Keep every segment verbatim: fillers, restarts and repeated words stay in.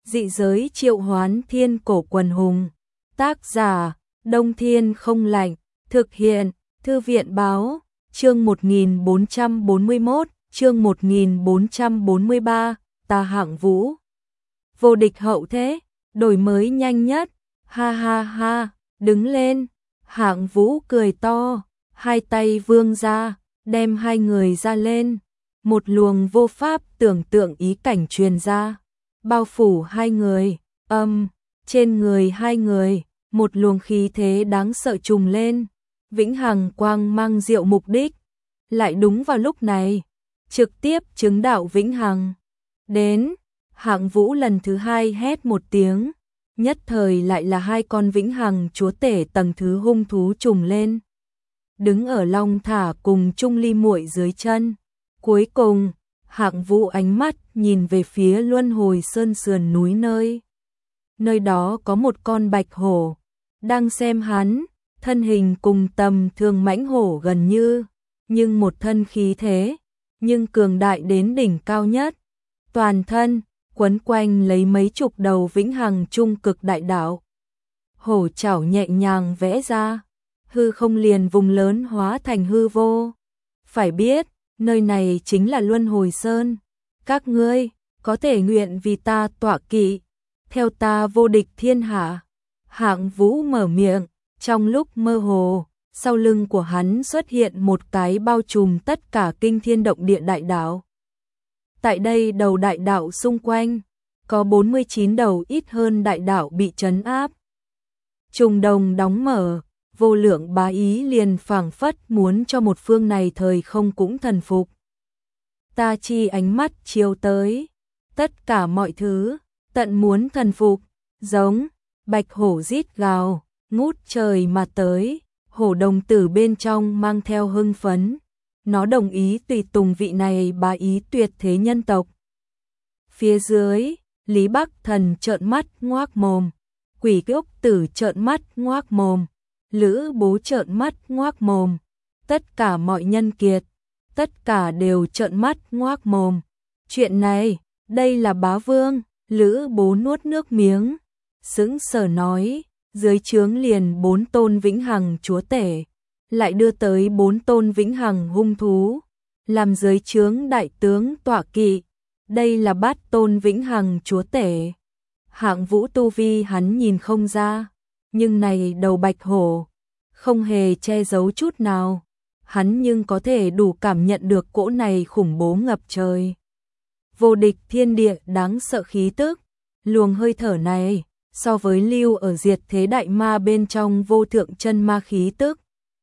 Dị giới triệu hoán thiên cổ quần hùng. Tác giả, Đông Thiên không lạnh. Thực hiện, Thư viện báo, chương một nghìn bốn trăm bốn mươi mốt, chương một nghìn bốn trăm bốn mươi ba, ta Hạng Vũ. Vô địch hậu thế, đổi mới nhanh nhất, ha ha ha, đứng lên. Hạng Vũ cười to, hai tay vươn ra, đem hai người ra lên. Một luồng vô pháp tưởng tượng ý cảnh truyền ra, bao phủ hai người, âm, trên người hai người, một luồng khí thế đáng sợ trùng lên. Vĩnh hằng quang mang diệu mục đích, lại đúng vào lúc này, trực tiếp chứng đạo vĩnh hằng. Đến, Hạng Vũ lần thứ hai hét một tiếng, nhất thời lại là hai con vĩnh hằng chúa tể tầng thứ hung thú trùng lên. Đứng ở Long Thả cùng Trung Ly muội dưới chân. Cuối cùng, Hạng Vũ ánh mắt nhìn về phía Luân Hồi Sơn sườn núi nơi. Nơi đó có một con bạch hổ, đang xem hắn, thân hình cùng tầm thường mãnh hổ gần như, nhưng một thân khí thế, nhưng cường đại đến đỉnh cao nhất. Toàn thân, quấn quanh lấy mấy chục đầu vĩnh hằng trung cực đại đạo. Hổ chảo nhẹ nhàng vẽ ra, hư không liền vùng lớn hóa thành hư vô. Phải biết, nơi này chính là Luân Hồi Sơn. Các ngươi, có thể nguyện vì ta tọa kỵ, theo ta vô địch thiên hạ. Hạng Vũ mở miệng, trong lúc mơ hồ, sau lưng của hắn xuất hiện một cái bao trùm tất cả kinh thiên động địa đại đạo. Tại đây đầu đại đạo xung quanh, có bốn mươi chín đầu ít hơn đại đạo bị trấn áp. Trùng đồng đóng mở, vô lượng bá ý liền phảng phất muốn cho một phương này thời không cũng thần phục. Ta chi ánh mắt chiếu tới, tất cả mọi thứ, tận muốn thần phục, giống, bạch hổ rít gào, ngút trời mà tới, hổ đồng tử bên trong mang theo hưng phấn. Nó đồng ý tùy tùng vị này bá ý tuyệt thế nhân tộc. Phía dưới, Lý Bắc Thần trợn mắt ngoác mồm, Quỷ Ốc Tử trợn mắt ngoác mồm, Lữ Bố trợn mắt ngoác mồm, tất cả mọi nhân kiệt, tất cả đều trợn mắt ngoác mồm. Chuyện này, đây là bá vương. Lữ Bố nuốt nước miếng, sững sờ nói, dưới trướng liền bốn tôn vĩnh hằng chúa tể, lại đưa tới bốn tôn vĩnh hằng hung thú, làm dưới trướng đại tướng tọa kỵ, đây là bát tôn vĩnh hằng chúa tể. Hạng Vũ tu vi hắn nhìn không ra, nhưng này đầu bạch hổ, không hề che giấu chút nào, hắn nhưng có thể đủ cảm nhận được cỗ này khủng bố ngập trời. Vô địch thiên địa đáng sợ khí tức, luồng hơi thở này, so với lưu ở diệt thế đại ma bên trong vô thượng chân ma khí tức,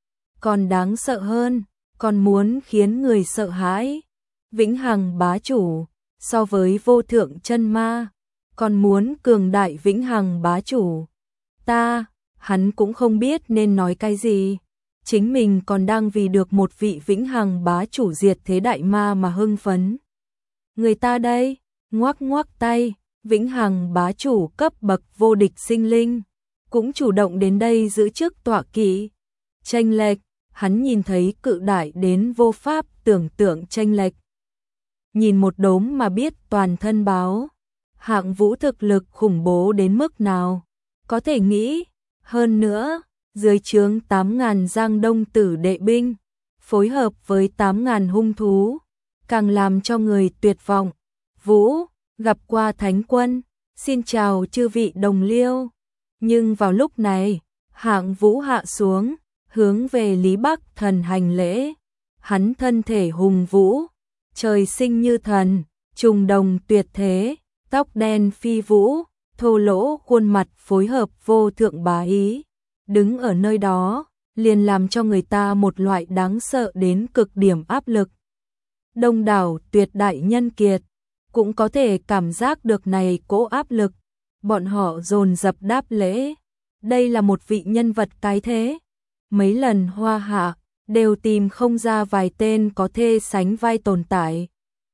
còn đáng sợ hơn, còn muốn khiến người sợ hãi. Vĩnh hằng bá chủ, so với vô thượng chân ma, còn muốn cường đại vĩnh hằng bá chủ. Ta, hắn cũng không biết nên nói cái gì, chính mình còn đang vì được một vị vĩnh hằng bá chủ diệt thế đại ma mà hưng phấn. Người ta đây, ngoắc ngoắc tay, vĩnh hằng bá chủ cấp bậc vô địch sinh linh, cũng chủ động đến đây giữ chức tọa kỵ. Chênh lệch, hắn nhìn thấy cự đại đến vô pháp tưởng tượng chênh lệch. Nhìn một đốm mà biết toàn thân báo, Hạng Vũ thực lực khủng bố đến mức nào, có thể nghĩ. Hơn nữa, dưới trướng tám ngàn Giang Đông tử đệ binh, phối hợp với tám ngàn hung thú, càng làm cho người tuyệt vọng. Vũ, gặp qua Thánh Quân, xin chào chư vị đồng liêu. Nhưng vào lúc này, Hạng Vũ hạ xuống, hướng về Lý Bắc Thần hành lễ. Hắn thân thể hùng vũ, trời sinh như thần, trùng đồng tuyệt thế, tóc đen phi vũ, thô lỗ khuôn mặt phối hợp vô thượng bá ý. Đứng ở nơi đó, liền làm cho người ta một loại đáng sợ đến cực điểm áp lực. Đông đảo tuyệt đại nhân kiệt, cũng có thể cảm giác được này cỗ áp lực. Bọn họ dồn dập đáp lễ. Đây là một vị nhân vật cái thế. Mấy lần hoa hạ, đều tìm không ra vài tên có thể sánh vai tồn tại.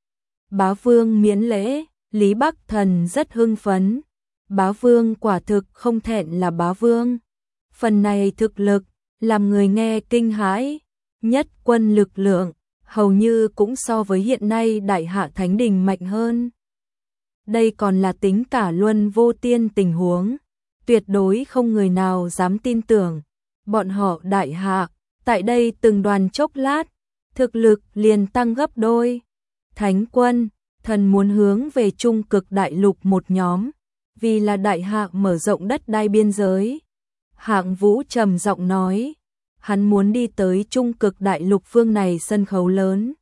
Bá vương miễn lễ, Lý Bắc Thần rất hưng phấn. Bá vương quả thực không thẹn là bá vương. Phần này thực lực, làm người nghe kinh hãi. Nhất quân lực lượng, hầu như cũng so với hiện nay Đại Hạ Thánh Đình mạnh hơn. Đây còn là tính cả luân vô tiên tình huống. Tuyệt đối không người nào dám tin tưởng. Bọn họ đại hạ, tại đây từng đoàn chốc lát, thực lực liền tăng gấp đôi. Thánh quân, thần muốn hướng về Trung Cực Đại Lục một nhóm, vì là đại hạ mở rộng đất đai biên giới. Hạng Vũ trầm giọng nói, hắn muốn đi tới Trung Cực Đại Lục phương này sân khấu lớn,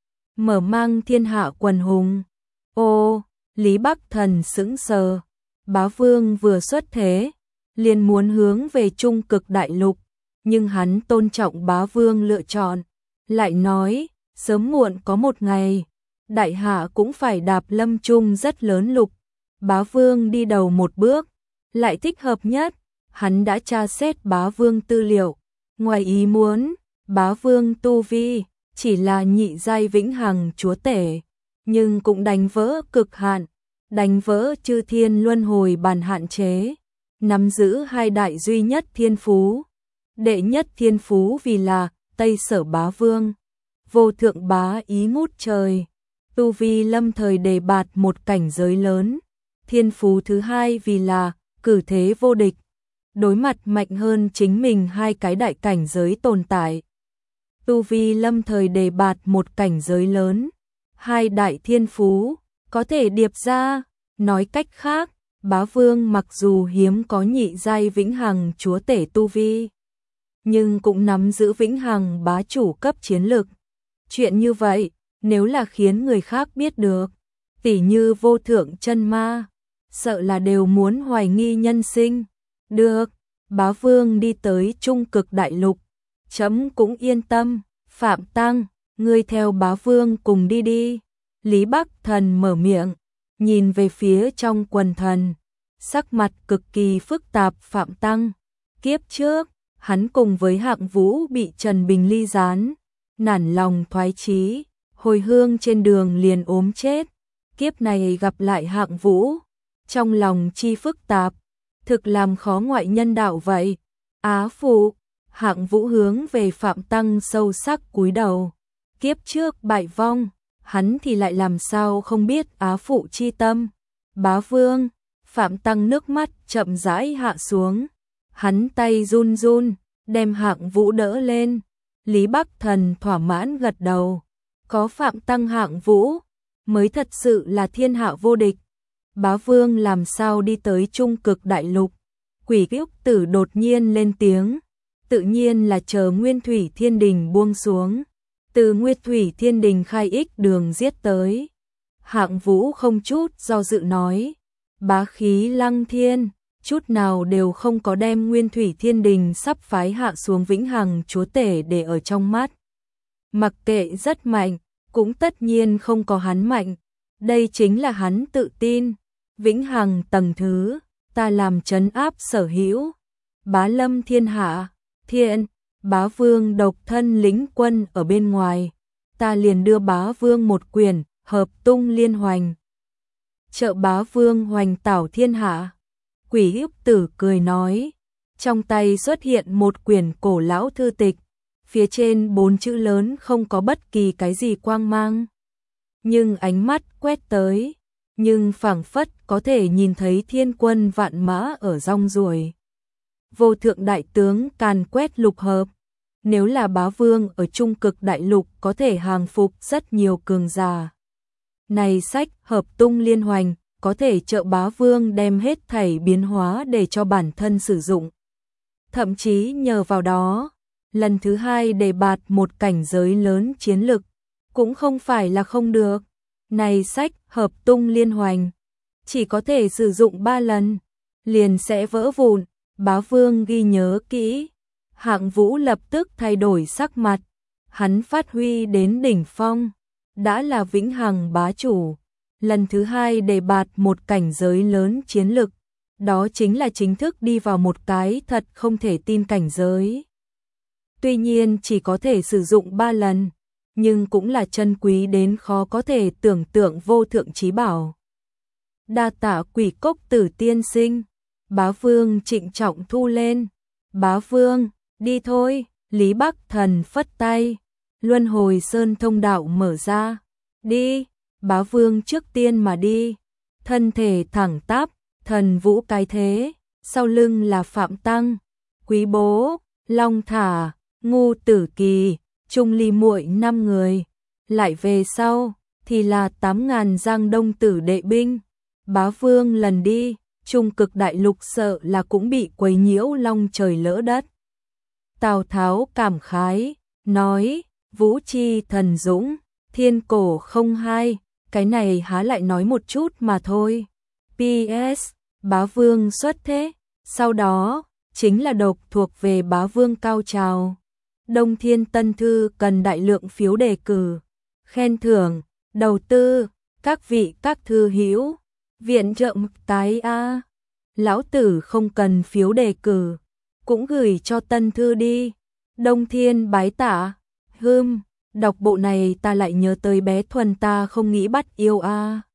mở mang thiên hạ quần hùng. Ô, Lý Bắc Thần sững sờ, Bá Vương vừa xuất thế, liền muốn hướng về Trung Cực Đại Lục, nhưng hắn tôn trọng Bá Vương lựa chọn, lại nói, sớm muộn có một ngày, đại hạ cũng phải đạp lâm chung rất lớn lục. Bá Vương đi đầu một bước, lại thích hợp nhất, hắn đã tra xét Bá Vương tư liệu, ngoài ý muốn, Bá Vương tu vi chỉ là nhị giai vĩnh hằng chúa tể, nhưng cũng đánh vỡ cực hạn, đánh vỡ chư thiên luân hồi bàn hạn chế, nắm giữ hai đại duy nhất thiên phú. Đệ nhất thiên phú vì là Tây Sở Bá Vương, vô thượng bá ý ngút trời, tu vi lâm thời đề bạt một cảnh giới lớn. Thiên phú thứ hai vì là cử thế vô địch, đối mặt mạnh hơn chính mình hai cái đại cảnh giới tồn tại. Tu vi lâm thời đề bạt một cảnh giới lớn, hai đại thiên phú có thể điệp ra, nói cách khác, Bá Vương mặc dù hiếm có nhị giai vĩnh hằng chúa tể tu vi, nhưng cũng nắm giữ vĩnh hằng bá chủ cấp chiến lực. Chuyện như vậy, nếu là khiến người khác biết được, tỉ như vô thượng chân ma, sợ là đều muốn hoài nghi nhân sinh. Được, Bá Vương đi tới Trung Cực Đại Lục, chấm cũng yên tâm. Phạm Tăng, ngươi theo Bá Vương cùng đi đi. Lý Bắc Thần mở miệng, nhìn về phía trong quần thần, sắc mặt cực kỳ phức tạp. Phạm Tăng, kiếp trước, hắn cùng với Hạng Vũ bị Trần Bình ly gián, nản lòng thoái chí, hồi hương trên đường liền ốm chết. Kiếp này gặp lại Hạng Vũ, trong lòng chi phức tạp, thực làm khó ngoại nhân đạo vậy. Á phụ, Hạng Vũ hướng về Phạm Tăng sâu sắc cúi đầu. Kiếp trước bại vong, hắn thì lại làm sao không biết á phụ chi tâm. Bá Vương, Phạm Tăng nước mắt chậm rãi hạ xuống, hắn tay run run, đem Hạng Vũ đỡ lên. Lý Bắc Thần thỏa mãn gật đầu, có Phạm Tăng Hạng Vũ, mới thật sự là thiên hạ vô địch. Bá Vương làm sao đi tới Trung Cực Đại Lục? Quỷ Úc Tử đột nhiên lên tiếng, tự nhiên là chờ Nguyên Thủy Thiên Đình buông xuống, từ Nguyên Thủy Thiên Đình khai ích đường giết tới. Hạng Vũ không chút do dự nói, bá khí lăng thiên, chút nào đều không có đem Nguyên Thủy Thiên Đình sắp phái hạ xuống vĩnh hằng chúa tể để ở trong mắt. Mặc kệ rất mạnh, cũng tất nhiên không có hắn mạnh, đây chính là hắn tự tin. Vĩnh hằng tầng thứ, ta làm trấn áp sở hữu. Bá lâm thiên hạ, thiện, Bá Vương độc thân lính quân ở bên ngoài, ta liền đưa Bá Vương một quyền, hợp tung liên hoành. Trợ Bá Vương hoành tảo thiên hạ. Quỷ Úc Tử cười nói, trong tay xuất hiện một quyển cổ lão thư tịch, phía trên bốn chữ lớn không có bất kỳ cái gì quang mang, nhưng ánh mắt quét tới, nhưng phảng phất có thể nhìn thấy thiên quân vạn mã ở rong ruổi. Vô thượng đại tướng càn quét lục hợp, nếu là Bá Vương ở Trung Cực Đại Lục có thể hàng phục rất nhiều cường giả. Này sách hợp tung liên hoành, có thể trợ Bá Vương đem hết thảy biến hóa để cho bản thân sử dụng. Thậm chí nhờ vào đó, lần thứ hai đề bạt một cảnh giới lớn chiến lực, cũng không phải là không được. Này sách hợp tung liên hoành, chỉ có thể sử dụng ba lần, liền sẽ vỡ vụn. Bá Vương ghi nhớ kỹ. Hạng Vũ lập tức thay đổi sắc mặt, hắn phát huy đến đỉnh phong, đã là vĩnh hằng bá chủ, lần thứ hai đề bạt một cảnh giới lớn chiến lực, đó chính là chính thức đi vào một cái thật không thể tin cảnh giới. Tuy nhiên chỉ có thể sử dụng ba lần, nhưng cũng là chân quý đến khó có thể tưởng tượng vô thượng chí bảo. Đa tạ Quỷ Cốc Tử tiên sinh. Bá Vương trịnh trọng thu lên. Bá Vương, đi thôi. Lý Bắc Thần phất tay, luân hồi sơn thông đạo mở ra. Đi. Bá Vương trước tiên mà đi. thân thể thẳng tắp, thần vũ cái thế, sau lưng là Phạm Tăng, Quý Bố, Long Thả, Ngu Tử Kỳ, Trung Ly muội năm người. Lại về sau thì là tám ngàn Giang Đông tử đệ binh. Bá Vương lần đi, Trung Cực đại lục sợ là cũng bị quấy nhiễu long trời lỡ đất. Tào Tháo cảm khái, nói, vũ chi thần dũng, thiên cổ không hai, cái này há lại nói một chút mà thôi. pê ét, Bá Vương xuất thế, sau đó, chính là độc thuộc về Bá Vương cao trào. Đông Thiên Tân Thư cần đại lượng phiếu đề cử, khen thưởng, đầu tư, các vị các thư hữu, viện trợ tái a. Lão tử không cần phiếu đề cử, cũng gửi cho Tân Thư đi. Đông Thiên bái tạ, hưm, đọc bộ này ta lại nhớ tới bé Thuần ta không nghĩ bắt yêu a.